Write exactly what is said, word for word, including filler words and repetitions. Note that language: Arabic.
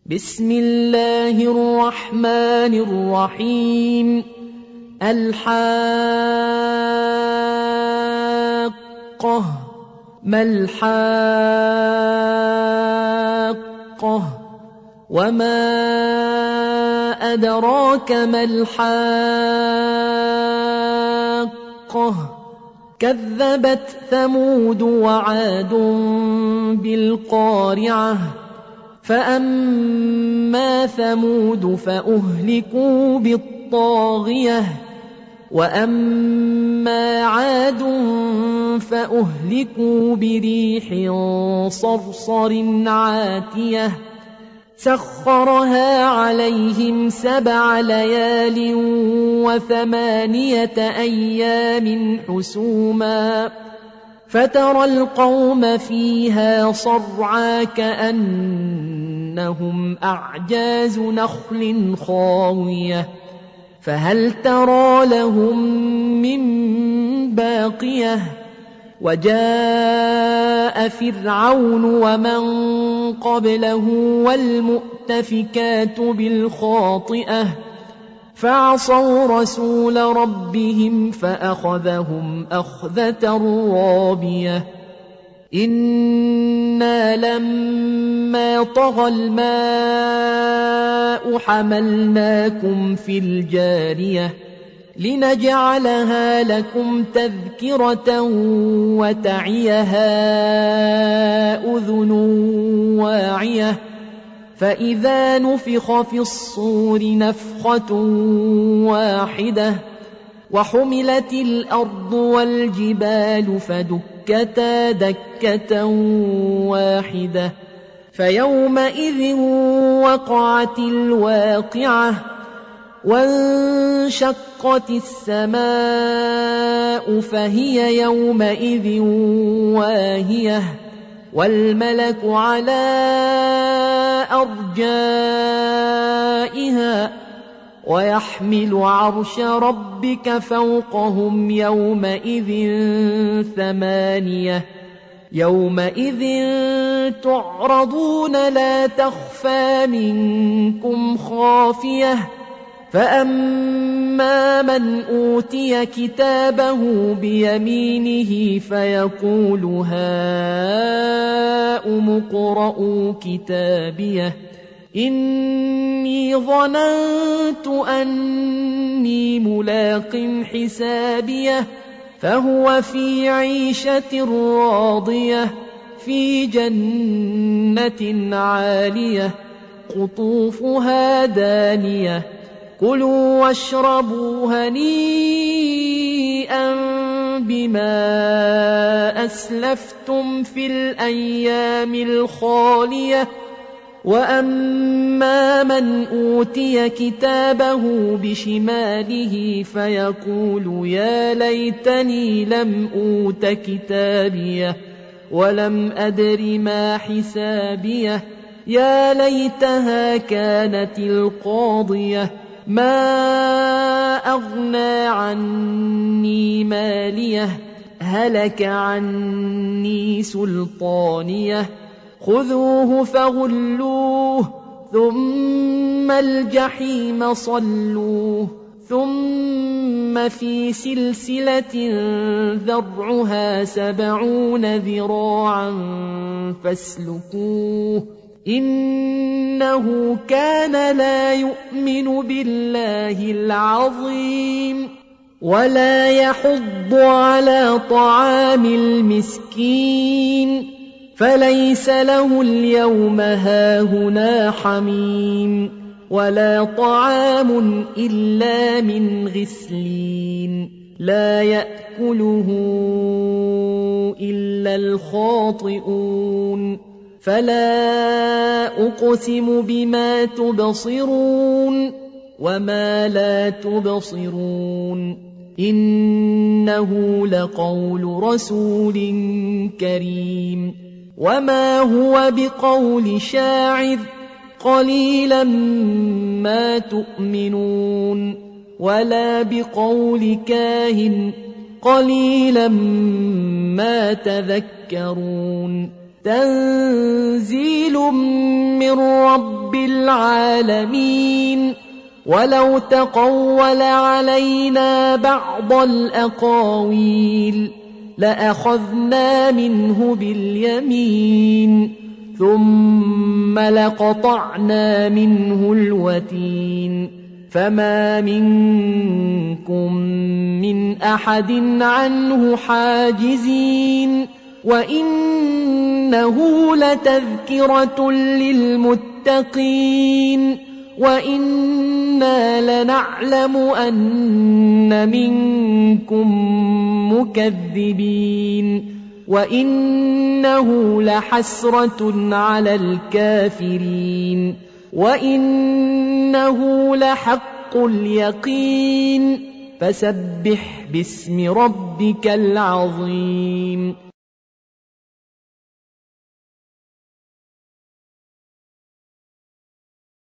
بسم الله الرحمن الرحيم. الحاقة. ما الحاقة؟ وما أدراك ما الحاقة؟ كذبت ثمود وعاد بالقارعة. فأما ثمود فأهلكوا بالطاغية، وأما عاد فأهلكوا بريح صرصر عاتية سخرها عليهم سبع ليال وثمانية أيام حسوما، فترى القوم فيها صرعى كأنهم أعجاز نخل خاوية، فهل ترى لهم من باقية؟ وجاء فرعون ومن قبله والمؤتفكات بالخاطئة، فعصوا رسول ربهم فأخذهم أخذة رابية. إنا لما طغى الماء حملناكم في الجارية لنجعلها لكم تذكرة وتعيها أذن واعية، فإذا نفخ في الصور نفخة واحدة وحملت الأرض والجبال فدكتا دكة واحدة، فيومئذ وقعت الواقعة، وانشقت السماء فهي يومئذ واهية، والملك على أرجائها، ويحمل عرش ربك فوقهم يومئذ ثمانية. يومئذ تعرضون لا تخفى منكم خافية، فأما من أوتي كتابه بيمينه فيقول هاؤم اقرءوا كتابيه إني ظننت أني ملاق حسابيه، فهو في عيشة راضية في جنة عالية قطوفها دانية. كلوا واشربوا هنيئا بما أسلفتم في الأيام الخالية. وأما من أوتي كتابه بشماله فيقول يا ليتني لم أوت كتابيه ولم أدر ما حسابيه، يا ليتها كانت القاضية ما أغنى عني ماليه، هلك عني سلطانيه، خذوه فغلوه ثم الجحيم صلوه، ثم في سلسلة ذرعها سبعون ذراعا فاسلكوه، إنه كان لا يؤمن بالله العظيم ولا يحض على طعام المسكين، فليس له اليوم هاهنا حميم ولا طعام إلا من غسلين لا يأكله إلا الخاطئون. فلا أقسم بما تبصرون وما لا تبصرون، إنه لقول رسول كريم، وما هو بقول شاعر قليلا ما تؤمنون، ولا بقول كاهن قليلا ما تذكرون. تنزيل من رب العالمين ولو تقول علينا بعض الأقاويل لأخذنا منه باليمين ثم لقطعنا منه الوتين فما منكم من أحد عنه حاجزين وإنه لتذكرة للمتقين وإنا لنعلم أن منكم مكذبين وإنه لحسرة على الكافرين وإنه لحق اليقين فسبح باسم ربك العظيم